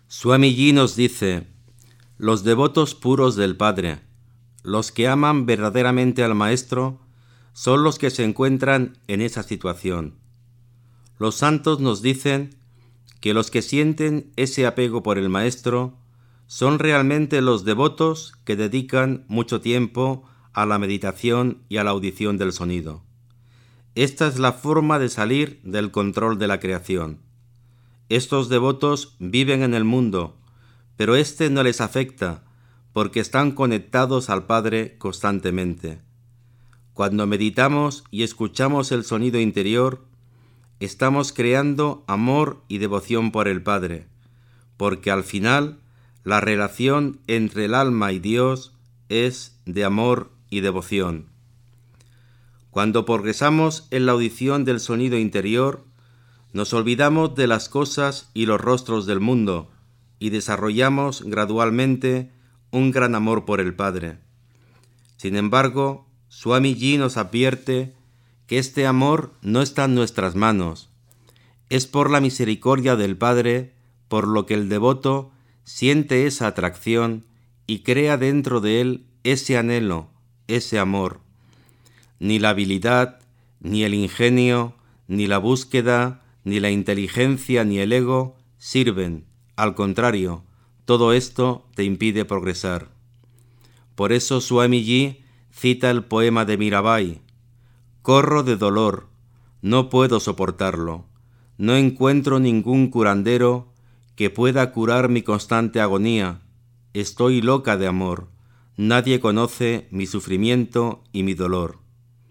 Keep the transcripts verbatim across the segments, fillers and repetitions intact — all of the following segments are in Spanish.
Swamiji nos dice: los devotos puros del Padre, los que aman verdaderamente al Maestro, son los que se encuentran en esa situación. Los santos nos dicen que los que sienten ese apego por el Maestro son realmente los devotos que dedican mucho tiempo a la meditación y a la audición del sonido. Esta es la forma de salir del control de la creación. Estos devotos viven en el mundo, pero éste no les afecta porque están conectados al Padre constantemente. Cuando meditamos y escuchamos el sonido interior, estamos creando amor y devoción por el Padre, porque al final la relación entre el alma y Dios es de amor y devoción. Cuando progresamos en la audición del sonido interior, nos olvidamos de las cosas y los rostros del mundo y desarrollamos gradualmente un gran amor por el Padre. Sin embargo, Swamiji nos advierte que este amor no está en nuestras manos. Es por la misericordia del Padre por lo que el devoto siente esa atracción y crea dentro de él ese anhelo, ese amor. Ni la habilidad, ni el ingenio, ni la búsqueda, ni la inteligencia, ni el ego sirven. Al contrario, todo esto te impide progresar. Por eso Swamiji cita el poema de Mirabai: corro de dolor, no puedo soportarlo, no encuentro ningún curandero que pueda curar mi constante agonía, estoy loca de amor, nadie conoce mi sufrimiento y mi dolor.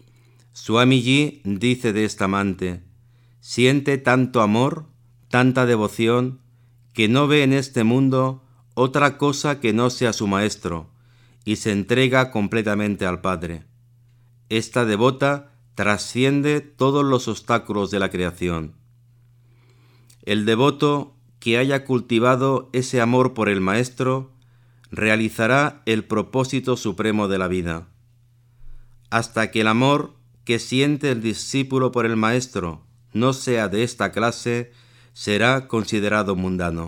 Swamiji dice de esta amante: siente tanto amor, tanta devoción, que no ve en este mundo otra cosa que no sea su Maestro, y se entrega completamente al Padre. Esta devota trasciende todos los obstáculos de la creación. El devoto que haya cultivado ese amor por el Maestro realizará el propósito supremo de la vida. Hasta que el amor que siente el discípulo por el Maestro no sea de esta clase, será considerado mundano.